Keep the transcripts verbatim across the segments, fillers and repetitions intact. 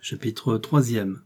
Chapitre troisième.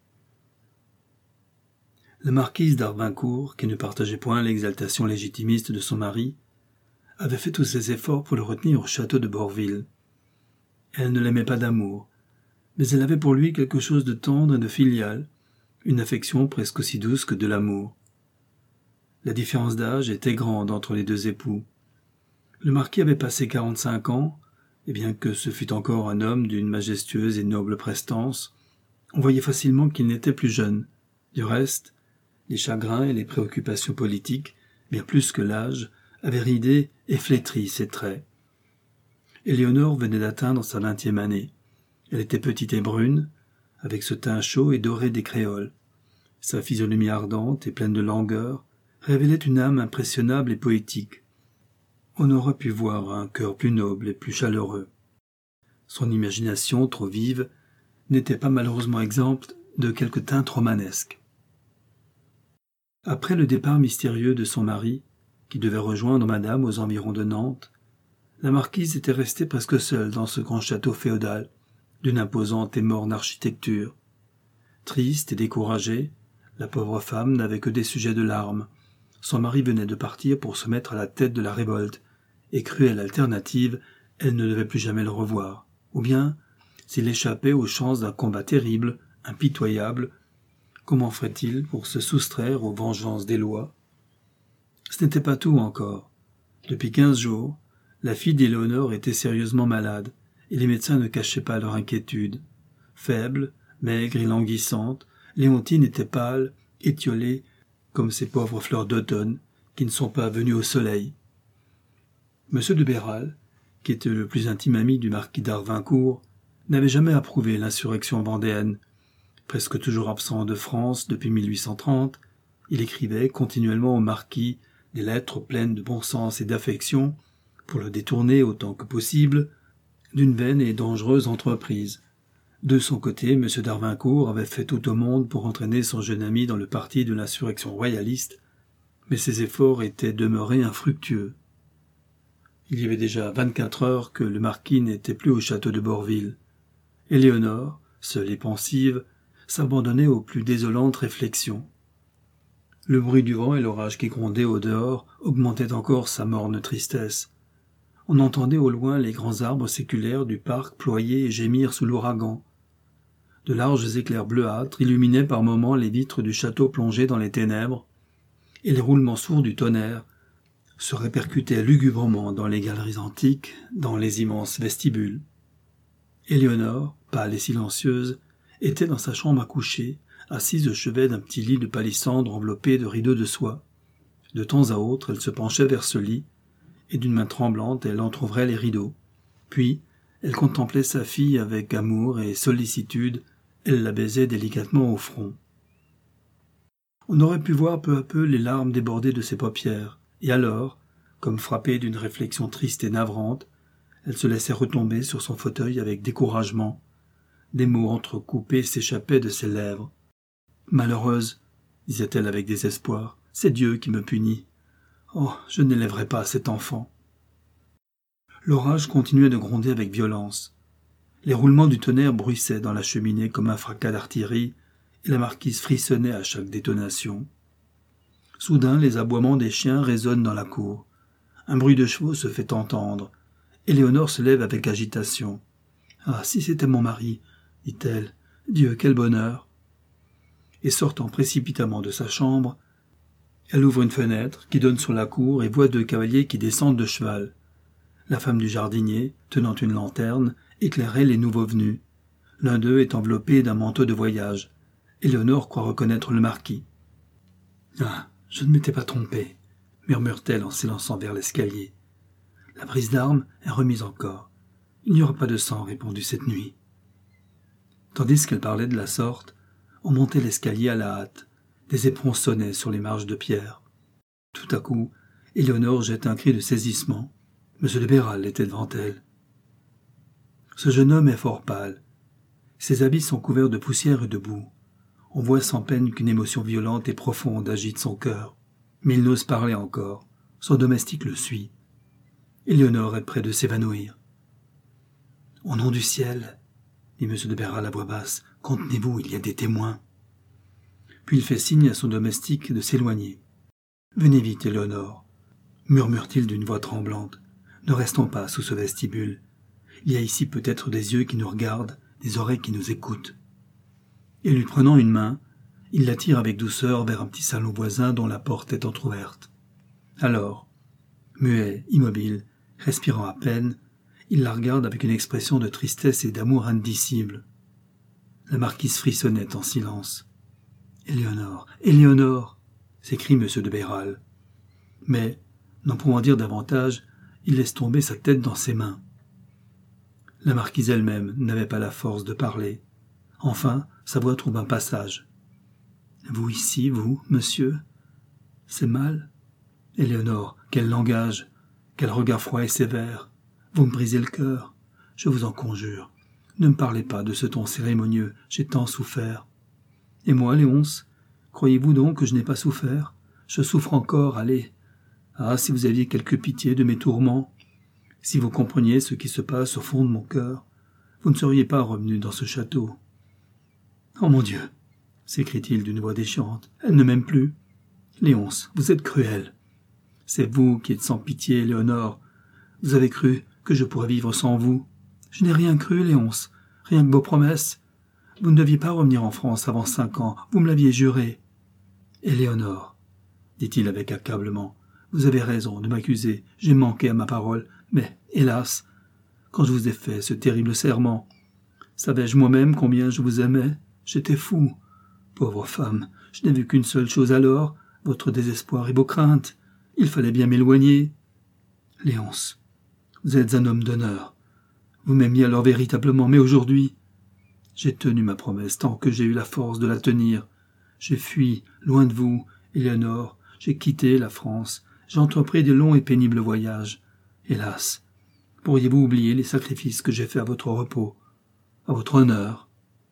La marquise d'Harvincourt, qui ne partageait point l'exaltation légitimiste de son mari, avait fait tous ses efforts pour le retenir au château de Borville. Elle ne l'aimait pas d'amour, mais elle avait pour lui quelque chose de tendre et de filial, une affection presque aussi douce que de l'amour. La différence d'âge était grande entre les deux époux. Le marquis avait passé quarante-cinq ans, et bien que ce fût encore un homme d'une majestueuse et noble prestance, on voyait facilement qu'il n'était plus jeune. Du reste, les chagrins et les préoccupations politiques, bien plus que l'âge, avaient ridé et flétri ses traits. Éléonore venait d'atteindre sa vingtième année. Elle était petite et brune, avec ce teint chaud et doré des créoles. Sa physionomie ardente et pleine de langueur révélait une âme impressionnable et poétique. On aurait pu voir un cœur plus noble et plus chaleureux. Son imagination, trop vive, n'était pas malheureusement exempte de quelques teintes romanesques. Après le départ mystérieux de son mari, qui devait rejoindre madame aux environs de Nantes, la marquise était restée presque seule dans ce grand château féodal, d'une imposante et morne architecture. Triste et découragée, la pauvre femme n'avait que des sujets de larmes. Son mari venait de partir pour se mettre à la tête de la révolte, et cruelle alternative, elle ne devait plus jamais le revoir. Ou bien, s'il échappait aux chances d'un combat terrible, impitoyable, comment ferait-il pour se soustraire aux vengeances des lois? Ce n'était pas tout encore. Depuis quinze jours, la fille d'Éléonore était sérieusement malade, et les médecins ne cachaient pas leur inquiétude. Faible, maigre et languissante, Léontine était pâle, étiolée, comme ces pauvres fleurs d'automne qui ne sont pas venues au soleil. Monsieur de Béral, qui était le plus intime ami du marquis d'Harvincourt, n'avait jamais approuvé l'insurrection vendéenne. Presque toujours absent de France depuis mille huit cent trente, il écrivait continuellement au marquis des lettres pleines de bon sens et d'affection pour le détourner autant que possible d'une vaine et dangereuse entreprise. De son côté, M. d'Harvincourt avait fait tout au monde pour entraîner son jeune ami dans le parti de l'insurrection royaliste, mais ses efforts étaient demeurés infructueux. Il y avait déjà vingt-quatre heures que le marquis n'était plus au château de Borville. Éléonore, seule et pensive, s'abandonnait aux plus désolantes réflexions. Le bruit du vent et l'orage qui grondait au dehors augmentaient encore sa morne tristesse. On entendait au loin les grands arbres séculaires du parc ployer et gémir sous l'ouragan. De larges éclairs bleuâtres illuminaient par moments les vitres du château plongées dans les ténèbres, et les roulements sourds du tonnerre se répercutaient lugubrement dans les galeries antiques, dans les immenses vestibules. Éléonore, pâle et silencieuse, était dans sa chambre à coucher, assise au chevet d'un petit lit de palissandre enveloppé de rideaux de soie. De temps à autre, elle se penchait vers ce lit, et d'une main tremblante, elle entr'ouvrait les rideaux. Puis, elle contemplait sa fille avec amour et sollicitude, elle la baisait délicatement au front. On aurait pu voir peu à peu les larmes déborder de ses paupières, et alors, comme frappée d'une réflexion triste et navrante, elle se laissait retomber sur son fauteuil avec découragement. Des mots entrecoupés s'échappaient de ses lèvres. « Malheureuse, disait-elle avec désespoir, c'est Dieu qui me punit. Oh, je n'élèverai pas cet enfant. » L'orage continuait de gronder avec violence. Les roulements du tonnerre bruissaient dans la cheminée comme un fracas d'artillerie, et la marquise frissonnait à chaque détonation. Soudain, les aboiements des chiens résonnent dans la cour. Un bruit de chevaux se fait entendre. Éléonore se lève avec agitation. « Ah, si c'était mon mari !» dit-elle. « Dieu, quel bonheur !» Et sortant précipitamment de sa chambre, elle ouvre une fenêtre qui donne sur la cour et voit deux cavaliers qui descendent de cheval. La femme du jardinier, tenant une lanterne, éclairait les nouveaux venus. L'un d'eux est enveloppé d'un manteau de voyage. Éléonore croit reconnaître le marquis. « Ah, je ne m'étais pas trompée, » murmure-t-elle en s'élançant vers l'escalier. La prise d'armes est remise encore. « Il n'y aura pas de sang, répondit cette nuit. » Tandis qu'elle parlait de la sorte, on montait l'escalier à la hâte. Des éperons sonnaient sur les marches de pierre. Tout à coup, Éléonore jette un cri de saisissement. Monsieur de Béral était devant elle. Ce jeune homme est fort pâle. Ses habits sont couverts de poussière et de boue. On voit sans peine qu'une émotion violente et profonde agite son cœur. Mais il n'ose parler encore. Son domestique le suit. Éléonore est près de s'évanouir. « Au nom du ciel, dit M. de Béral à voix basse. « Contenez-vous, il y a des témoins. » Puis il fait signe à son domestique de s'éloigner. « Venez vite, Éléonore, » murmure-t-il d'une voix tremblante. « Ne restons pas sous ce vestibule. Il y a ici peut-être des yeux qui nous regardent, des oreilles qui nous écoutent. » Et lui prenant une main, il l'attire avec douceur vers un petit salon voisin dont la porte est entr'ouverte. Alors, muet, immobile, respirant à peine, il la regarde avec une expression de tristesse et d'amour indicible. La marquise frissonnait en silence. « Éléonore, Éléonore !» s'écrie M. de Béral. Mais, n'en pouvant dire davantage, il laisse tomber sa tête dans ses mains. La marquise elle-même n'avait pas la force de parler. Enfin, sa voix trouve un passage. « Vous ici, vous, monsieur ? C'est mal ? Éléonore, quel langage, quel regard froid et sévère. Vous me brisez le cœur. Je vous en conjure. Ne me parlez pas de ce ton cérémonieux, j'ai tant souffert. Et moi, Léonce, croyez-vous donc que je n'ai pas souffert ? Je souffre encore, allez. Ah, si vous aviez quelque pitié de mes tourments, si vous compreniez ce qui se passe au fond de mon cœur, vous ne seriez pas revenu dans ce château. Oh mon Dieu ! S'écrie-t-il d'une voix déchirante. Elle ne m'aime plus. Léonce, vous êtes cruelle. C'est vous qui êtes sans pitié, Éléonore. Vous avez cru que je pourrais vivre sans vous. Je n'ai rien cru, Léonce, rien que vos promesses. Vous ne deviez pas revenir en France avant cinq ans, vous me l'aviez juré. Éléonore, dit-il avec accablement, vous avez raison de m'accuser, j'ai manqué à ma parole, mais, hélas, quand je vous ai fait ce terrible serment, savais-je moi-même combien je vous aimais? J'étais fou. Pauvre femme, je n'ai vu qu'une seule chose alors, votre désespoir et vos craintes. Il fallait bien m'éloigner. Léonce, vous êtes un homme d'honneur. Vous m'aimiez alors véritablement, mais aujourd'hui, j'ai tenu ma promesse tant que j'ai eu la force de la tenir. J'ai fui, loin de vous, Éléonore, j'ai quitté la France, j'ai entrepris de longs et pénibles voyages. Hélas, pourriez-vous oublier les sacrifices que j'ai faits à votre repos, à votre honneur?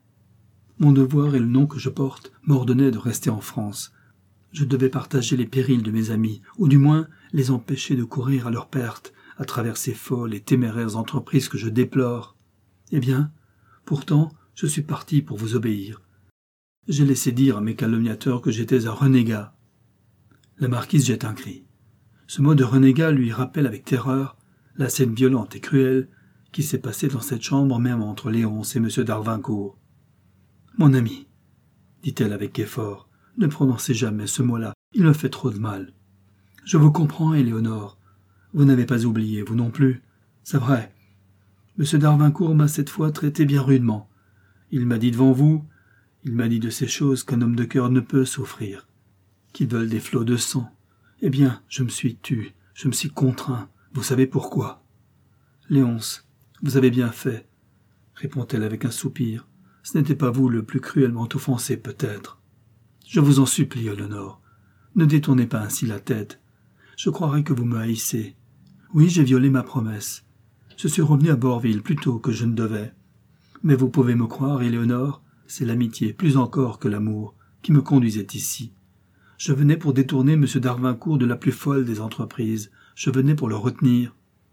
Mon devoir et le nom que je porte m'ordonnaient de rester en France. Je devais partager les périls de mes amis, ou du moins les empêcher de courir à leur perte à travers ces folles et téméraires entreprises que je déplore. Eh bien, pourtant, je suis parti pour vous obéir. J'ai laissé dire à mes calomniateurs que j'étais un renégat. La marquise jette un cri. Ce mot de renégat lui rappelle avec terreur la scène violente et cruelle qui s'est passée dans cette chambre même entre Léonce et M. d'Arvincourt. « Mon ami, dit-elle avec effort, ne prononcez jamais ce mot-là, il me fait trop de mal. Je vous comprends, Éléonore. Vous n'avez pas oublié, vous non plus. C'est vrai. M. d'Arvincourt m'a cette fois traité bien rudement. Il m'a dit devant vous, il m'a dit de ces choses qu'un homme de cœur ne peut souffrir, qui veulent des flots de sang. Eh bien, je me suis tu, je me suis contraint. Vous savez pourquoi? Léonce, vous avez bien fait, répond-elle avec un soupir. Ce n'était pas vous le plus cruellement offensé, peut-être. Je vous en supplie, Éléonore, ne détournez pas ainsi la tête. Je croirais que vous me haïssez. Oui, j'ai violé ma promesse. Je suis revenu à Borville plus tôt que je ne devais. Mais vous pouvez me croire, Éléonore, c'est l'amitié, plus encore que l'amour, qui me conduisait ici. Je venais pour détourner M. d'Arvincourt de la plus folle des entreprises. Je venais pour le retenir.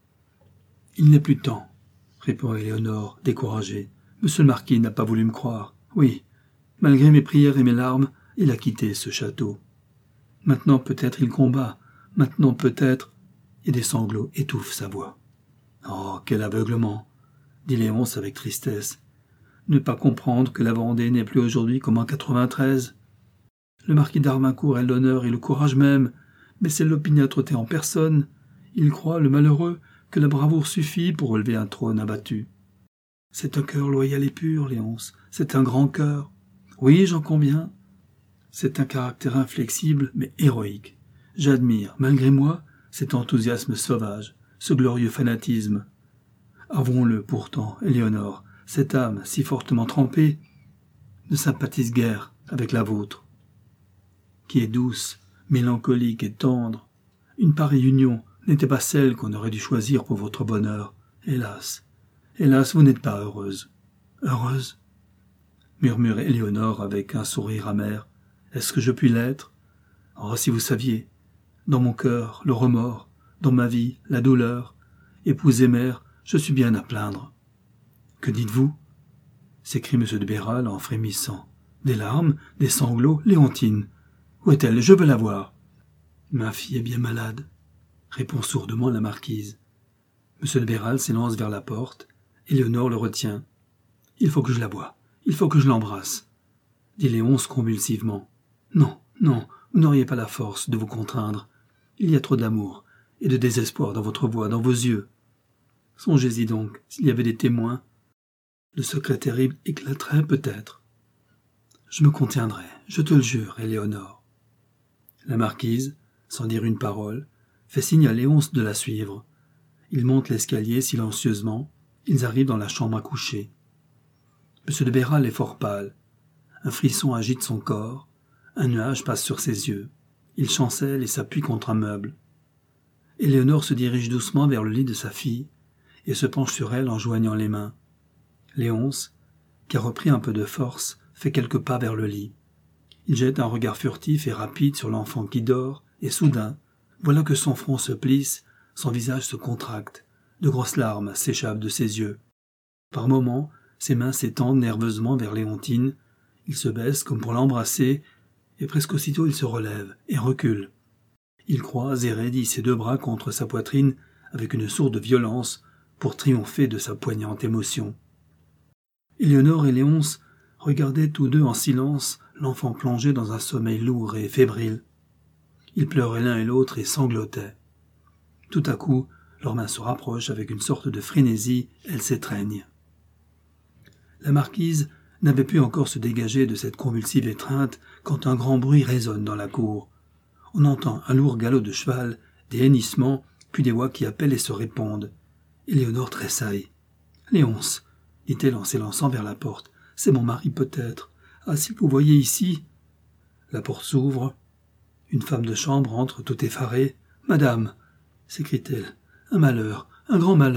Il n'est plus temps, répond Éléonore, découragée. Monsieur le marquis n'a pas voulu me croire. Oui, malgré mes prières et mes larmes, il a quitté ce château. Maintenant peut-être il combat, maintenant peut-être... Et des sanglots étouffent sa voix. Oh, quel aveuglement, dit Léonce avec tristesse. Ne pas comprendre que la Vendée n'est plus aujourd'hui comme en quatre-vingt-treize. Le marquis d'Arvincourt a l'honneur et le courage même, mais c'est l'opiniâtreté en personne. Il croit, le malheureux, que la bravoure suffit pour relever un trône abattu. C'est un cœur loyal et pur, Léonce, c'est un grand cœur. Oui, j'en conviens. C'est un caractère inflexible, mais héroïque. J'admire, malgré moi, cet enthousiasme sauvage, ce glorieux fanatisme. Avouons-le pourtant, Éléonore, cette âme, si fortement trempée, ne sympathise guère avec la vôtre, qui est douce, mélancolique et tendre. Une pareille union n'était pas celle qu'on aurait dû choisir pour votre bonheur. Hélas, hélas, vous n'êtes pas heureuse. Heureuse, murmure Éléonore avec un sourire amer. Est-ce que je puis l'être? Oh, si vous saviez, dans mon cœur, le remords, dans ma vie, la douleur, épouse et mère, je suis bien à plaindre. Que dites-vous? s'écrie M. de Béral en frémissant. Des larmes, des sanglots, Léontine. Où est-elle? Je veux la voir. Ma fille est bien malade, répond sourdement la marquise. M. de Béral s'élance vers la porte. Éléonore le retient. Il faut que je la voie. Il faut que je l'embrasse, dit Léonce convulsivement. Non, non, vous n'auriez pas la force de vous contraindre. Il y a trop d'amour et de désespoir dans votre voix, dans vos yeux. Songez-y donc, s'il y avait des témoins, le secret terrible éclaterait peut-être. Je me contiendrai, je te le jure, Éléonore. La marquise, sans dire une parole, fait signe à Léonce de la suivre. Ils montent l'escalier silencieusement, ils arrivent dans la chambre à coucher. M. de Béral est fort pâle. Un frisson agite son corps, un nuage passe sur ses yeux. Il chancelle et s'appuie contre un meuble. Éléonore se dirige doucement vers le lit de sa fille et se penche sur elle en joignant les mains. Léonce, qui a repris un peu de force, fait quelques pas vers le lit. Il jette un regard furtif et rapide sur l'enfant qui dort, et soudain, voilà que son front se plisse, son visage se contracte, de grosses larmes s'échappent de ses yeux. Par moments, ses mains s'étendent nerveusement vers Léontine, il se baisse comme pour l'embrasser, et presque aussitôt il se relève et recule. Il croise et raidit ses deux bras contre sa poitrine avec une sourde violence pour triompher de sa poignante émotion. Éléonore et Léonce regardaient tous deux en silence l'enfant plongé dans un sommeil lourd et fébrile. Ils pleuraient l'un et l'autre et sanglotaient. Tout à coup, leurs mains se rapprochent avec une sorte de frénésie, elles s'étreignent. La marquise n'avait pu encore se dégager de cette convulsive étreinte quand un grand bruit résonne dans la cour. On entend un lourd galop de cheval, des hennissements, puis des voix qui appellent et se répondent. Éléonore tressaille. « Léonce !» dit-elle en s'élançant vers la porte. « C'est mon mari peut-être. Ah, si vous voyez ici !» La porte s'ouvre. Une femme de chambre entre tout effarée. « Madame !» s'écrie-t-elle. « Un malheur, un grand malheur !»